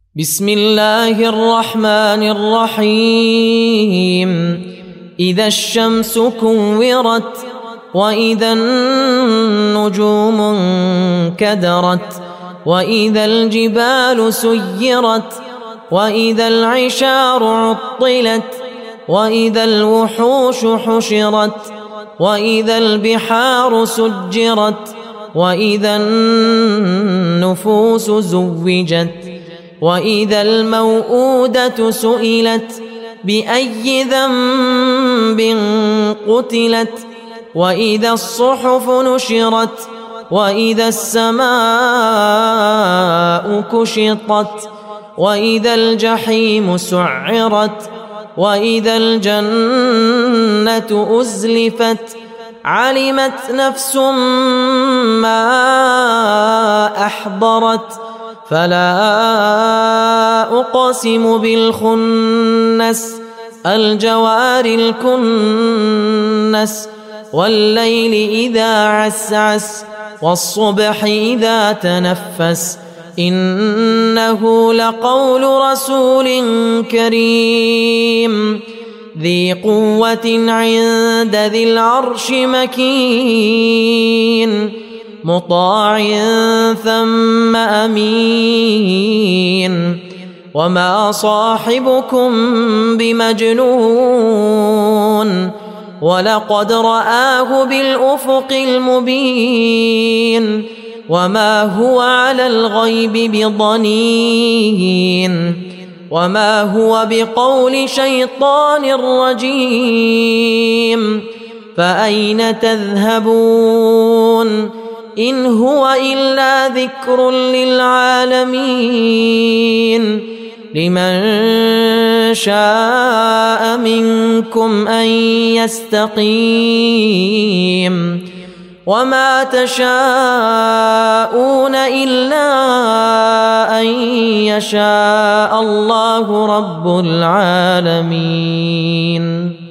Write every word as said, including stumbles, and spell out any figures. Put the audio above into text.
بسم الله الرحمن الرحيم إذا الشمس كورت وإذا النجوم انكدرت وإذا الجبال سيرت وإذا العشار عطلت وإذا الوحوش حشرت وإذا البحار سجرت وإذا النفوس زوجت وإذا الموءودة سئلت بأي ذنب قتلت وإذا الصحف نشرت وإذا السماء كشطت وإذا الجحيم سعرت وإذا الجنة أزلفت علمت نفس ما أحضرت فلا أقسم بالخنس الجوار الكنس والليل إذا عسعس والصبح إذا تنفس إنه لقول رسول كريم ذي قوة عند ذي العرش مكين مطاع ثم أمين وما صاحبكم بمجنون ولقد رآه بالأفق المبين وما هو على الغيب بضنين وما هو بقول شيطان رجيم فأين تذهبون إن هو إلا ذكر للعالمين لمن شاء منكم أن يستقيم وما تشاءون إلا أن يشاء الله رب العالمين.